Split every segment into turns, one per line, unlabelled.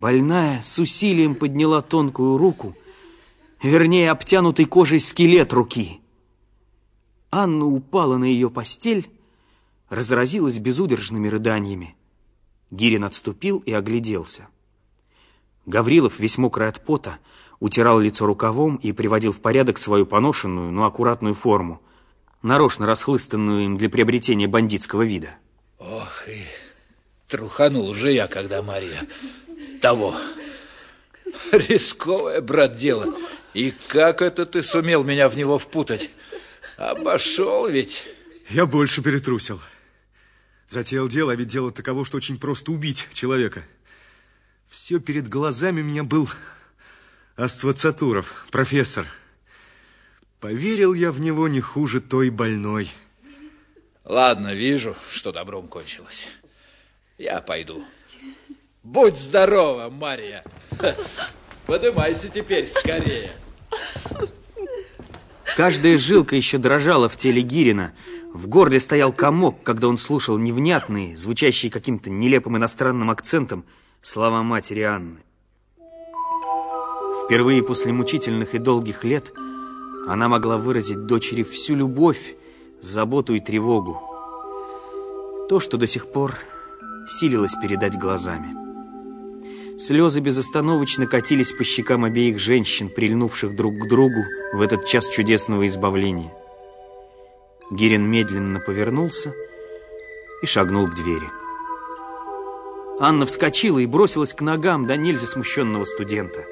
Больная с усилием подняла тонкую руку, вернее, обтянутый кожей скелет руки. Анна упала на ее постель, разразилась безудержными рыданиями. Гирин отступил и огляделся. Гаврилов, весь мокрый от пота, утирал лицо рукавом и приводил в порядок свою поношенную, но аккуратную форму, нарочно расхлыстанную им для приобретения бандитского вида.
Ох, и труханул же я, когда Марья того. Рисковое, брат, дело. И как это ты сумел меня в него впутать? Обошел ведь.
Я больше перетрусил. Затеял дело, а ведь дело таково, что очень просто убить человека. Все перед глазами у меня был Аствацатуров, профессор. Поверил я в него не хуже той больной.
Ладно, вижу, что добром кончилось. Я пойду. Будь здорова, Марья. Подымайся теперь скорее.
Каждая жилка еще дрожала в теле Гирина. В горле стоял комок, когда он слушал невнятные, звучащие каким-то нелепым иностранным акцентом, слова матери Анны. Впервые после мучительных и долгих лет она могла выразить дочери всю любовь, заботу и тревогу. То, что до сих пор силилось передать глазами. Слезы безостановочно катились по щекам обеих женщин, прильнувших друг к другу в этот час чудесного избавления. Гирин медленно повернулся и шагнул к двери. Анна вскочила и бросилась к ногам до нельзя смущенного студента.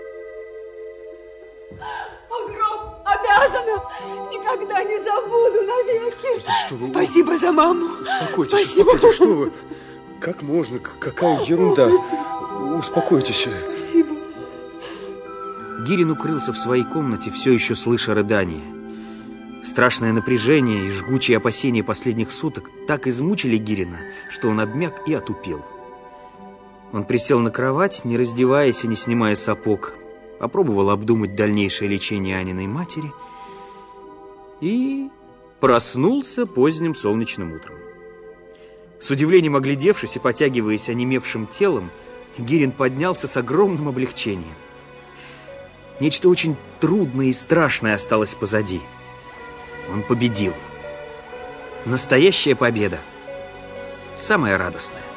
Гроб обязана, никогда не забуду навеки.
Это что вы...
Спасибо за маму.
Успокойтесь,
Спасибо.
успокойтесь, что вы? Как можно? Какая ерунда? Успокойтесь.
Спасибо.
Гирин укрылся в своей комнате, все еще слыша рыдания. Страшное напряжение и жгучие опасения последних суток так измучили Гирина, что он обмяк и отупел. Он присел на кровать, не раздеваясь и не снимая сапог, попробовал обдумать дальнейшее лечение Аниной матери и проснулся поздним солнечным утром. С удивлением оглядевшись и потягиваясь онемевшим телом, Гирин поднялся с огромным облегчением. Нечто очень трудное и страшное осталось позади. Он победил. Настоящая победа. Самая радостная.